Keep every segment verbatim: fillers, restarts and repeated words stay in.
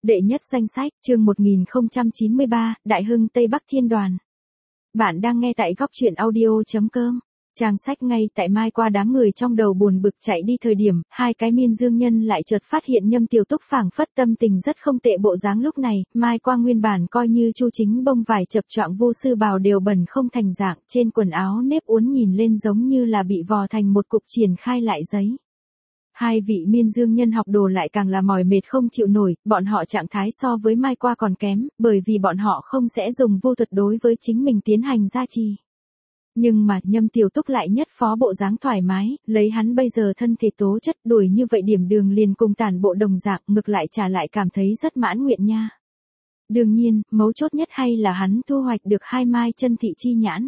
Đệ nhất danh sách, chương một nghìn không trăm chín mươi ba, Đại Hưng Tây Bắc Thiên Đoàn. Bạn đang nghe tại góc truyện audio chấm com. Trang sách ngay tại Mai qua đám người trong đầu buồn bực chạy đi thời điểm, hai cái miên dương nhân lại chợt phát hiện Nhâm Tiểu Túc phảng phất tâm tình rất không tệ bộ dáng lúc này, Mai qua nguyên bản coi như chu chính bông vải chập choạng vô sư bào đều bẩn không thành dạng, trên quần áo nếp uốn nhìn lên giống như là bị vò thành một cục triển khai lại giấy. Hai vị miên dương nhân học đồ lại càng là mỏi mệt không chịu nổi, bọn họ trạng thái so với Mai qua còn kém, bởi vì bọn họ không sẽ dùng vô thuật đối với chính mình tiến hành gia trì. Nhưng mà Nhâm Tiểu Túc lại nhất phó bộ dáng thoải mái, lấy hắn bây giờ thân thể tố chất đuổi như vậy điểm đường liền cùng tàn bộ đồng dạng, ngược lại trả lại cảm thấy rất mãn nguyện nha. Đương nhiên, mấu chốt nhất hay là hắn thu hoạch được hai mai chân thị chi nhãn.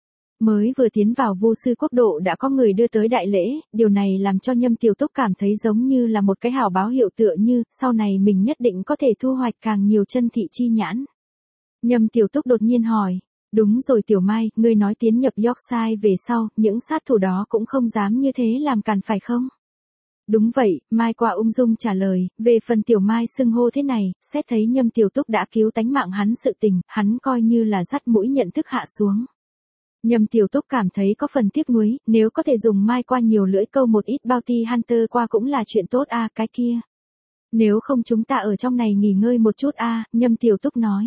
Mới vừa tiến vào vô sư quốc độ đã có người đưa tới đại lễ, điều này làm cho Nhâm Tiểu Túc cảm thấy giống như là một cái hào báo hiệu tựa như, sau này mình nhất định có thể thu hoạch càng nhiều chân thị chi nhãn. Nhâm Tiểu Túc đột nhiên hỏi, đúng rồi Tiểu Mai, ngươi nói tiến nhập Yorkshire về sau, những sát thủ đó cũng không dám như thế làm càn phải không? Đúng vậy, Mai qua ung dung trả lời, về phần Tiểu Mai xưng hô thế này, xét thấy Nhâm Tiểu Túc đã cứu tánh mạng hắn sự tình, hắn coi như là dắt mũi nhận thức hạ xuống. Nhâm Tiểu Túc cảm thấy có phần tiếc nuối, nếu có thể dùng Mai qua nhiều lưỡi câu một ít bounty hunter qua cũng là chuyện tốt a, à, cái kia. Nếu không chúng ta ở trong này nghỉ ngơi một chút a, à, Nhâm Tiểu Túc nói.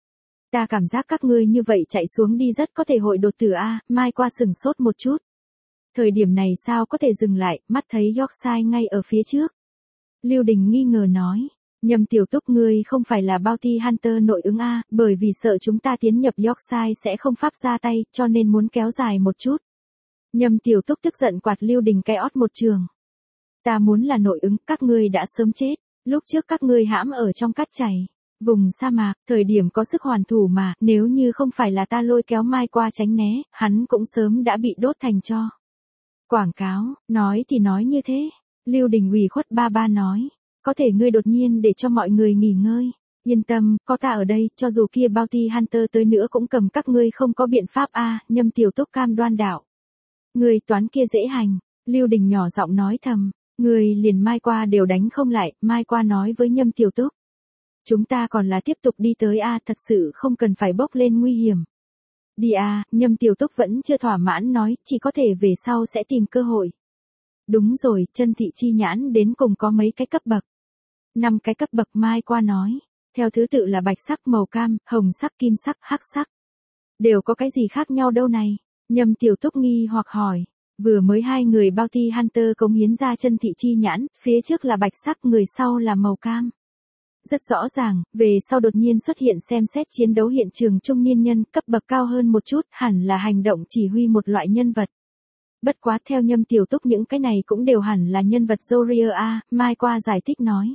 Ta cảm giác các ngươi như vậy chạy xuống đi rất có thể hội đột tử a, à, Mai qua sừng sốt một chút. Thời điểm này sao có thể dừng lại, mắt thấy Yorkshire ngay ở phía trước. Lưu Đình nghi ngờ nói. Nhâm Tiểu Túc ngươi không phải là bounty hunter nội ứng a, bởi vì sợ chúng ta tiến nhập Yorkshire sẽ không pháp ra tay, cho nên muốn kéo dài một chút. Nhâm Tiểu Túc tức giận quạt Lưu Đình cái ót một trường. Ta muốn là nội ứng, các ngươi đã sớm chết, lúc trước các ngươi hãm ở trong cát chảy, vùng sa mạc, thời điểm có sức hoàn thủ mà, nếu như không phải là ta lôi kéo Mai qua tránh né, hắn cũng sớm đã bị đốt thành tro. Quảng cáo, nói thì nói như thế, Lưu Đình ủy khuất ba ba nói. Có thể ngươi đột nhiên để cho mọi người nghỉ ngơi. Yên tâm, có ta ở đây, cho dù kia bounty hunter tới nữa cũng cầm các ngươi không có biện pháp a, à, Nhâm Tiểu Túc cam đoan đạo. Ngươi toán kia dễ hành, Lưu Đình nhỏ giọng nói thầm, ngươi liền Mai qua đều đánh không lại, Mai qua nói với Nhâm Tiểu Túc. Chúng ta còn là tiếp tục đi tới a, à, thật sự không cần phải bốc lên nguy hiểm. Đi a, à, Nhâm Tiểu Túc vẫn chưa thỏa mãn nói, chỉ có thể về sau sẽ tìm cơ hội. Đúng rồi, chân thị chi nhãn đến cùng có mấy cái cấp bậc. Năm cái cấp bậc Mai qua nói, theo thứ tự là bạch sắc, màu cam, hồng sắc, kim sắc, hắc sắc. Đều có cái gì khác nhau đâu này? Nhâm Tiểu Túc nghi hoặc hỏi, vừa mới hai người bounty hunter cống hiến ra chân thị chi nhãn, phía trước là bạch sắc, người sau là màu cam. Rất rõ ràng, về sau đột nhiên xuất hiện xem xét chiến đấu hiện trường trung niên nhân, cấp bậc cao hơn một chút, hẳn là hành động chỉ huy một loại nhân vật. Bất quá theo Nhâm Tiểu Túc những cái này cũng đều hẳn là nhân vật Warrior a, Mai qua giải thích nói.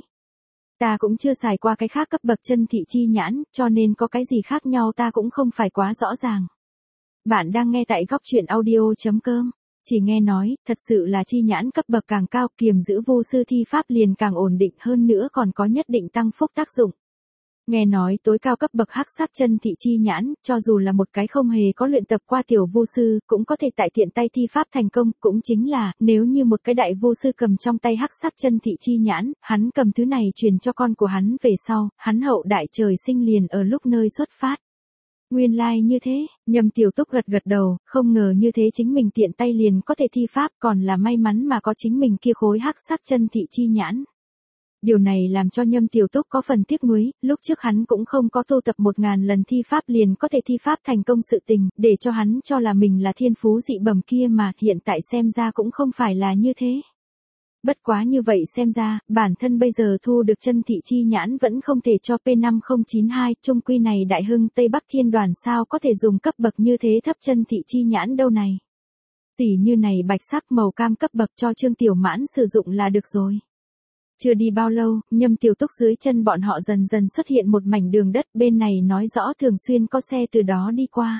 Ta cũng chưa xài qua cái khác cấp bậc chân thị chi nhãn, cho nên có cái gì khác nhau ta cũng không phải quá rõ ràng. Bạn đang nghe tại góc truyện audio chấm com, chỉ nghe nói, thật sự là chi nhãn cấp bậc càng cao, kiềm giữ vô sư thi pháp liền càng ổn định hơn nữa còn có nhất định tăng phúc tác dụng. Nghe nói tối cao cấp bậc hắc sắc chân thị chi nhãn, cho dù là một cái không hề có luyện tập qua tiểu vô sư, cũng có thể tại tiện tay thi pháp thành công, cũng chính là, nếu như một cái đại vô sư cầm trong tay hắc sắc chân thị chi nhãn, hắn cầm thứ này truyền cho con của hắn về sau, hắn hậu đại trời sinh liền ở lúc nơi xuất phát. Nguyên lai like như thế, Nhâm Tiểu Túc gật gật đầu, không ngờ như thế chính mình tiện tay liền có thể thi pháp, còn là may mắn mà có chính mình kia khối hắc sắc chân thị chi nhãn. Điều này làm cho Nhâm Tiểu Túc có phần tiếc nuối, lúc trước hắn cũng không có tu tập một ngàn lần thi pháp liền có thể thi pháp thành công sự tình, để cho hắn cho là mình là thiên phú dị bẩm kia mà hiện tại xem ra cũng không phải là như thế. Bất quá như vậy xem ra, bản thân bây giờ thu được chân thị chi nhãn vẫn không thể cho P năm không chín hai, chung quy này Đại Hưng Tây Bắc Thiên Đoàn sao có thể dùng cấp bậc như thế thấp chân thị chi nhãn đâu này. Tỷ như này bạch sắc màu cam cấp bậc cho Trương Tiểu Mãn sử dụng là được rồi. Chưa đi bao lâu, Nhâm Tiểu Túc dưới chân bọn họ dần dần xuất hiện một mảnh đường đất, bên này nói rõ thường xuyên có xe từ đó đi qua.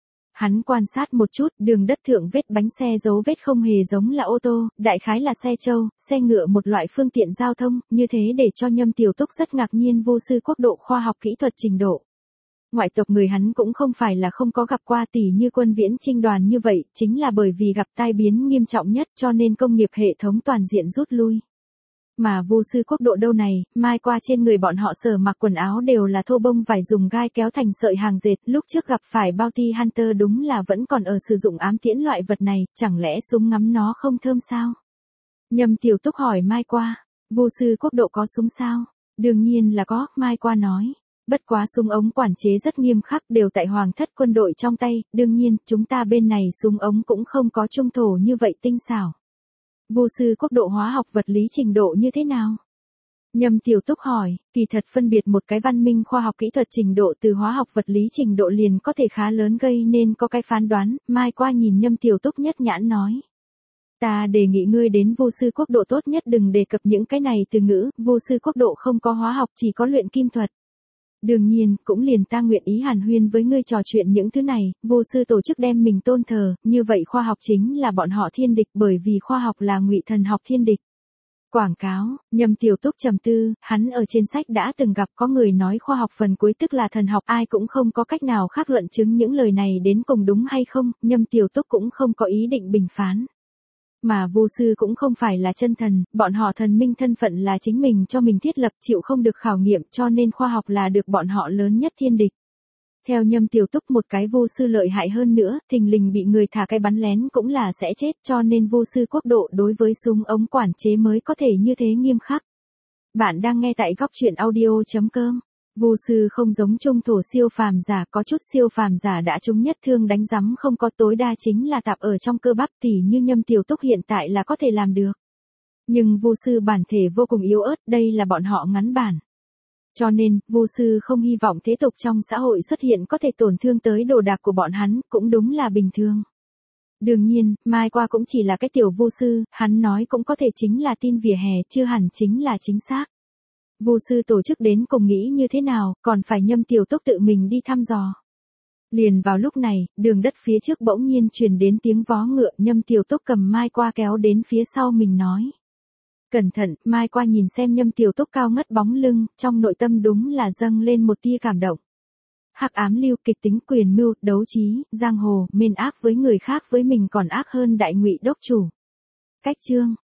Hắn quan sát một chút, đường đất thượng vết bánh xe dấu vết không hề giống là ô tô, đại khái là xe trâu, xe ngựa một loại phương tiện giao thông, như thế để cho Nhâm Tiểu Túc rất ngạc nhiên vô sư quốc độ khoa học kỹ thuật trình độ. Ngoại tộc người hắn cũng không phải là không có gặp qua tỷ như quân viễn chinh đoàn như vậy, chính là bởi vì gặp tai biến nghiêm trọng nhất cho nên công nghiệp hệ thống toàn diện rút lui. Mà vô sư quốc độ đâu này, mai qua trên người bọn họ sở mặc quần áo đều là thô bông vải dùng gai kéo thành sợi hàng dệt, lúc trước gặp phải Bounty Hunter đúng là vẫn còn ở sử dụng ám tiễn loại vật này, chẳng lẽ súng ngắm nó không thơm sao? Nhâm Tiểu Túc hỏi mai qua, vô sư quốc độ có súng sao? Đương nhiên là có, mai qua nói. Bất quá súng ống quản chế rất nghiêm khắc đều tại hoàng thất quân đội trong tay, đương nhiên, chúng ta bên này súng ống cũng không có trung thổ như vậy tinh xảo. Vô sư quốc độ hóa học vật lý trình độ như thế nào? Nhâm Tiểu Túc hỏi, kỳ thật phân biệt một cái văn minh khoa học kỹ thuật trình độ từ hóa học vật lý trình độ liền có thể khá lớn gây nên có cái phán đoán, mai qua nhìn Nhâm Tiểu Túc nhất nhãn nói. Ta đề nghị ngươi đến vô sư quốc độ tốt nhất đừng đề cập những cái này từ ngữ, vô sư quốc độ không có hóa học chỉ có luyện kim thuật. Đương nhiên, cũng liền ta nguyện ý hàn huyên với ngươi trò chuyện những thứ này, vô sư tổ chức đem mình tôn thờ, như vậy khoa học chính là bọn họ thiên địch bởi vì khoa học là ngụy thần học thiên địch. Quảng cáo, Nhâm Tiểu Túc trầm tư, hắn ở trên sách đã từng gặp có người nói khoa học phần cuối tức là thần học, ai cũng không có cách nào khác luận chứng những lời này đến cùng đúng hay không, Nhâm Tiểu Túc cũng không có ý định bình phán. Mà vô sư cũng không phải là chân thần, bọn họ thần minh thân phận là chính mình cho mình thiết lập chịu không được khảo nghiệm cho nên khoa học là được bọn họ lớn nhất thiên địch. Theo Nhâm Tiểu Túc một cái vô sư lợi hại hơn nữa, thình lình bị người thả cái bắn lén cũng là sẽ chết cho nên vô sư quốc độ đối với súng ống quản chế mới có thể như thế nghiêm khắc. Bạn đang nghe tại góc truyện audio chấm com. Vô sư không giống trung thổ siêu phàm giả, có chút siêu phàm giả đã trúng nhất thương đánh rắm không có, tối đa chính là tạp ở trong cơ bắp tỉ như Nhâm Tiểu Túc hiện tại là có thể làm được. Nhưng vô sư bản thể vô cùng yếu ớt, đây là bọn họ ngắn bản. Cho nên, vô sư không hy vọng thế tục trong xã hội xuất hiện có thể tổn thương tới đồ đạc của bọn hắn, cũng đúng là bình thường. Đương nhiên, mai qua cũng chỉ là cái tiểu vô sư, hắn nói cũng có thể chính là tin vỉa hè, chưa hẳn chính là chính xác. Vô sư tổ chức đến cùng nghĩ như thế nào, còn phải Nhâm Tiểu Túc tự mình đi thăm dò. Liền vào lúc này, đường đất phía trước bỗng nhiên truyền đến tiếng vó ngựa, Nhâm Tiểu Túc cầm mai qua kéo đến phía sau mình nói. Cẩn thận, mai qua nhìn xem Nhâm Tiểu Túc cao ngất bóng lưng, trong nội tâm đúng là dâng lên một tia cảm động. Hắc ám lưu kịch tính quyền mưu, đấu trí, giang hồ, mên ác với người khác với mình còn ác hơn đại ngụy đốc chủ. Cách chương